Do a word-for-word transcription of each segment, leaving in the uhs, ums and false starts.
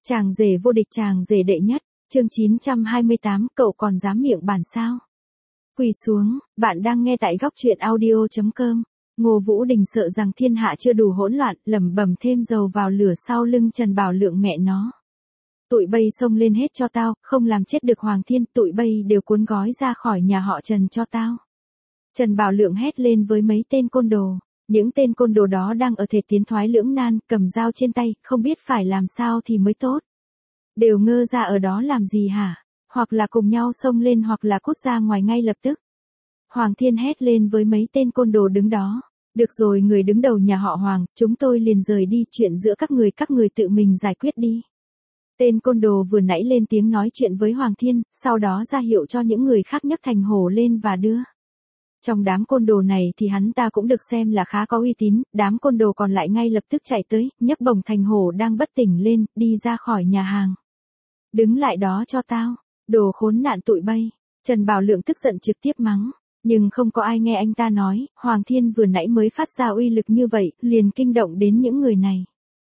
Chàng rể vô địch, chàng rể đệ nhất, chương chín trăm hai mươi tám, cậu còn dám miệng bản sao? Quỳ xuống, bạn đang nghe tại góc truyện audio chấm com. Ngô Vũ Đình sợ rằng thiên hạ chưa đủ hỗn loạn, lẩm bẩm thêm dầu vào lửa sau lưng Trần Bảo Lượng mẹ nó. Tụi bay xông lên hết cho tao, không làm chết được Hoàng Thiên, tụi bay đều cuốn gói ra khỏi nhà họ Trần cho tao. Trần Bảo Lượng hét lên với mấy tên côn đồ. Những tên côn đồ đó đang ở thể tiến thoái lưỡng nan, cầm dao trên tay, không biết phải làm sao thì mới tốt. Đều ngơ ra ở đó làm gì hả? Hoặc là cùng nhau xông lên hoặc là cút ra ngoài ngay lập tức. Hoàng Thiên hét lên với mấy tên côn đồ đứng đó. Được rồi, người đứng đầu nhà họ Hoàng, chúng tôi liền rời đi, chuyện giữa các người các người tự mình giải quyết đi. Tên côn đồ vừa nãy lên tiếng nói chuyện với Hoàng Thiên, sau đó ra hiệu cho những người khác nhấc thành hổ lên và đưa. Trong đám côn đồ này thì hắn ta cũng được xem là khá có uy tín, đám côn đồ còn lại ngay lập tức chạy tới, nhấc bổng thành hổ đang bất tỉnh lên, đi ra khỏi nhà hàng. Đứng lại đó cho tao, đồ khốn nạn tụi bay. Trần Bảo Lượng tức giận trực tiếp mắng, nhưng không có ai nghe anh ta nói, Hoàng Thiên vừa nãy mới phát ra uy lực như vậy, liền kinh động đến những người này.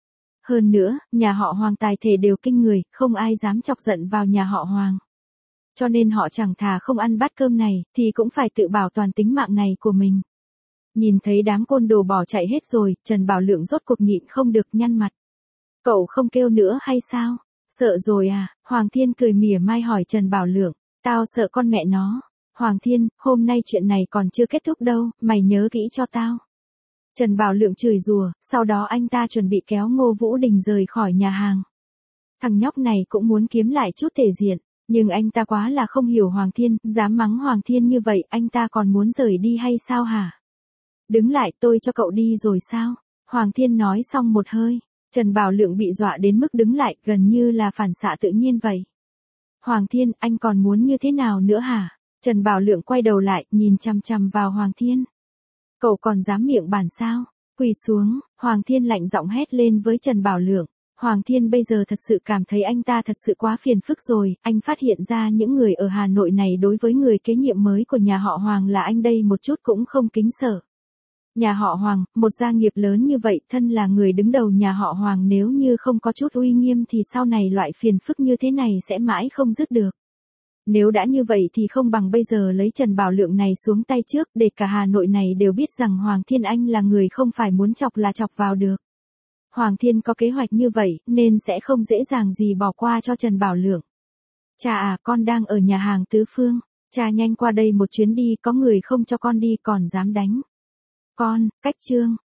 Hơn nữa, nhà họ Hoàng tài thể đều kinh người, không ai dám chọc giận vào nhà họ Hoàng. Cho nên họ chẳng thà không ăn bát cơm này, thì cũng phải tự bảo toàn tính mạng này của mình. Nhìn thấy đám côn đồ bỏ chạy hết rồi, Trần Bảo Lượng rốt cuộc nhịn không được nhăn mặt. Cậu không kêu nữa hay sao? Sợ rồi à? Hoàng Thiên cười mỉa mai hỏi Trần Bảo Lượng. Tao sợ con mẹ nó. Hoàng Thiên, hôm nay chuyện này còn chưa kết thúc đâu, mày nhớ kỹ cho tao. Trần Bảo Lượng chửi rủa, sau đó anh ta chuẩn bị kéo Ngô Vũ Đình rời khỏi nhà hàng. Thằng nhóc này cũng muốn kiếm lại chút thể diện. Nhưng anh ta quá là không hiểu Hoàng Thiên, dám mắng Hoàng Thiên như vậy, anh ta còn muốn rời đi hay sao hả? Đứng lại, tôi cho cậu đi rồi sao? Hoàng Thiên nói xong một hơi, Trần Bảo Lượng bị dọa đến mức đứng lại, gần như là phản xạ tự nhiên vậy. Hoàng Thiên, anh còn muốn như thế nào nữa hả? Trần Bảo Lượng quay đầu lại, nhìn chằm chằm vào Hoàng Thiên. Cậu còn dám miệng bản sao? Quỳ xuống, Hoàng Thiên lạnh giọng hét lên với Trần Bảo Lượng. Hoàng Thiên bây giờ thật sự cảm thấy anh ta thật sự quá phiền phức rồi, anh phát hiện ra những người ở Hà Nội này đối với người kế nhiệm mới của nhà họ Hoàng là anh đây một chút cũng không kính sợ. Nhà họ Hoàng, một gia nghiệp lớn như vậy, thân là người đứng đầu nhà họ Hoàng, nếu như không có chút uy nghiêm thì sau này loại phiền phức như thế này sẽ mãi không dứt được. Nếu đã như vậy thì không bằng bây giờ lấy Trần Bảo Lượng này xuống tay trước, để cả Hà Nội này đều biết rằng Hoàng Thiên anh là người không phải muốn chọc là chọc vào được. Hoàng Thiên có kế hoạch như vậy, nên sẽ không dễ dàng gì bỏ qua cho Trần Bảo Lượng. Cha à, con đang ở nhà hàng Tứ Phương, cha nhanh qua đây một chuyến đi, có người không cho con đi còn dám đánh con. Cách chương